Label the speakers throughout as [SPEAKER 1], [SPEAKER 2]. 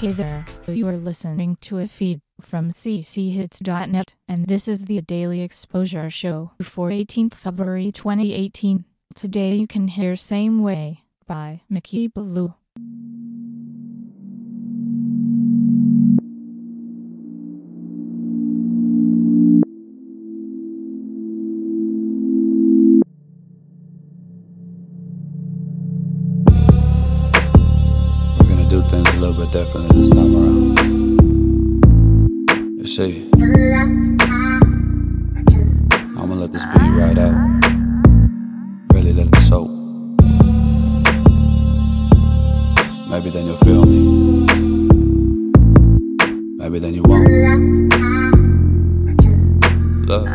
[SPEAKER 1] Hey there, you are listening to a feed from cchits.net, and this is the Daily Exposure Show for 18th February 2018. Today you can hear Same Way by Mickey Blue.
[SPEAKER 2] Do things a little bit differently this time around. You see, I'ma let this beat ride out. Really let it soak. Maybe then you'll feel me. Maybe then you won't. Look,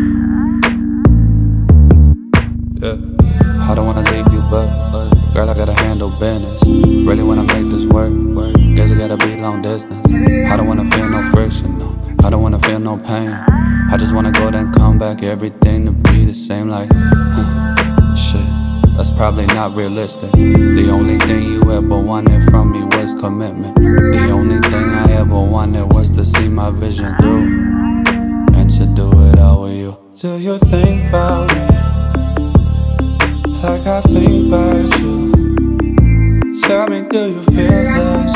[SPEAKER 2] yeah. I don't wanna leave you, but girl, I gotta handle business. Really wanna make this work. Guess it gotta be long distance. I don't wanna feel no friction, no. I don't wanna feel no pain. I just wanna go then come back, everything to be the same. Like, shit, that's probably not realistic. The only thing you ever wanted from me was commitment. The only thing I ever wanted was to see my vision through, and to do it all with you. Do you think about me like I think about you? Tell me, do you feel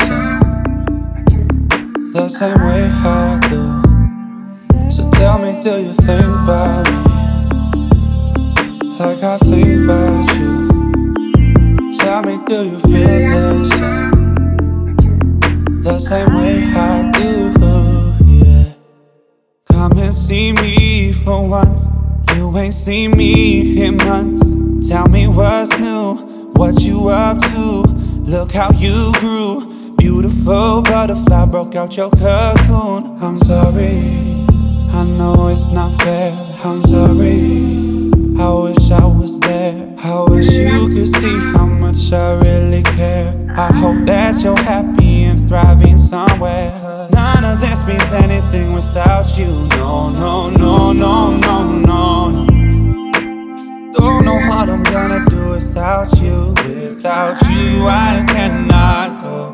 [SPEAKER 2] the same way I do? So tell me, do you think about me like I think about you? Tell me, do you feel the same way I do? Yeah. Come and see me for once. You ain't seen me in months. Tell me what's new, what you up to? Look how you grew, beautiful butterfly, broke out your cocoon. I'm sorry, I know it's not fair. I'm sorry, I wish I was there. I wish you could see how much I really care. I hope that you're happy and thriving somewhere. None of this means anything without you. No, no, no, no, no, no, no. Don't know what I'm gonna do without you. Without you, I cannot go.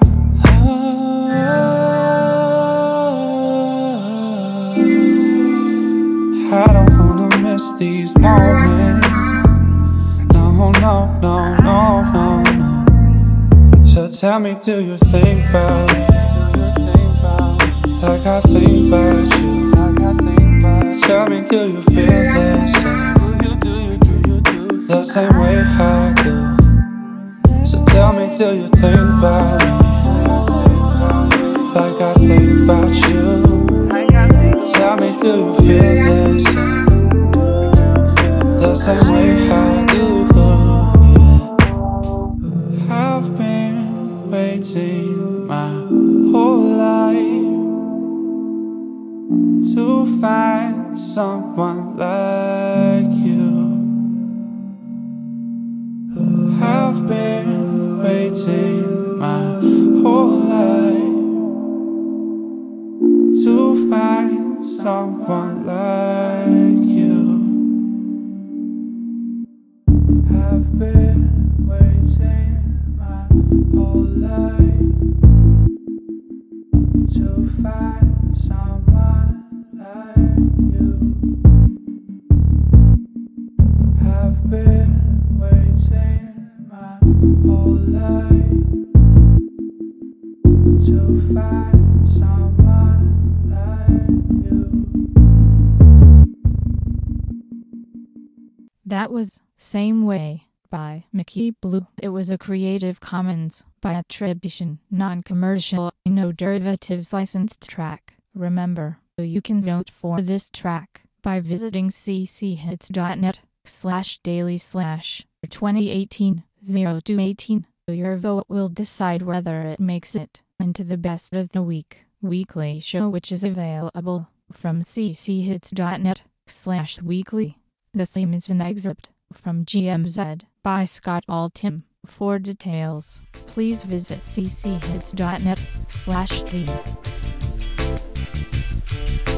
[SPEAKER 2] I don't wanna miss these moments. No, no, no, no, no, no. So tell me, do you think about me like I think about you? Tell me, do you feel the same way I do? So tell me, do you think about me like I think about you? Tell me, do you feel the same way I do? I've been waiting my whole life to find someone like you. I've been waiting my whole life to find someone like you. I've been waiting my whole life to find someone like you. I've been waiting my whole life to find someone like you.
[SPEAKER 1] That was Same Way by Mickey Blue. It was a Creative Commons by attribution, non-commercial, no derivatives licensed track. Remember, you can vote for this track by visiting cchits.net/daily/2018-0218. Your vote will decide whether it makes it into the best of the week weekly show, which is available from cchits.net/weekly. The theme is an excerpt from GMZ by Scott Altham. For details, please visit cchits.net/theme.